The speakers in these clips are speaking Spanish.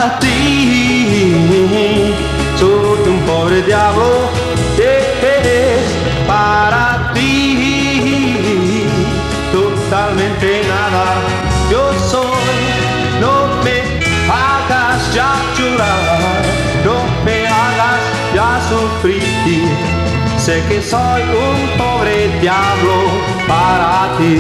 para ti. Soy un pobre diablo, para ti. Totalmente nada, yo soy. No me hagas ya llorar, no me hagas ya sufrir. Sé que soy un pobre diablo para ti.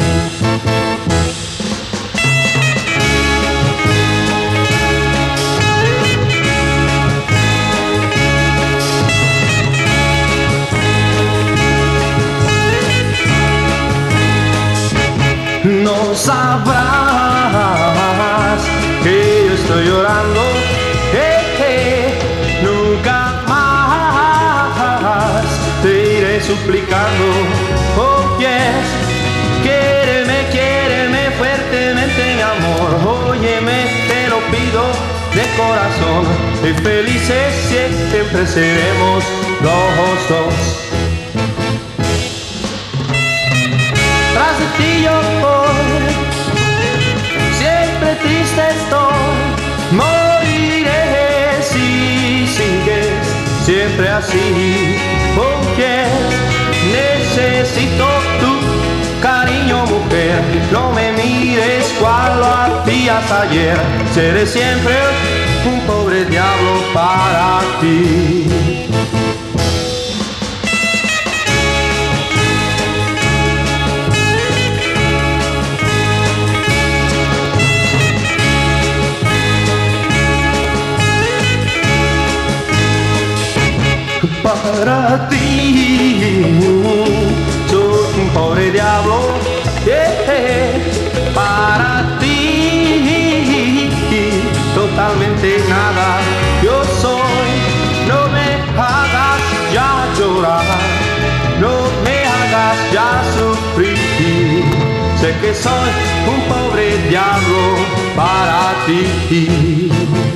No sabrás que yo estoy llorando, nunca más te iré suplicando. Oh yes, quiéreme fuertemente, mi amor. Óyeme, te lo pido de corazón. Y felices siempre seremos los dos. Tras de ti yo voy, siempre triste estoy. Moriré si sigues siempre así. Oh yes, necesito tu cariño, mujer. No me mires cual lo hacías ayer. Seré siempre un pobre diablo para ti. Para ti, soy un pobre diablo, para ti, totalmente nada, yo soy. No me hagas ya llorar, no me hagas ya sufrir. Sé que soy un pobre diablo para ti.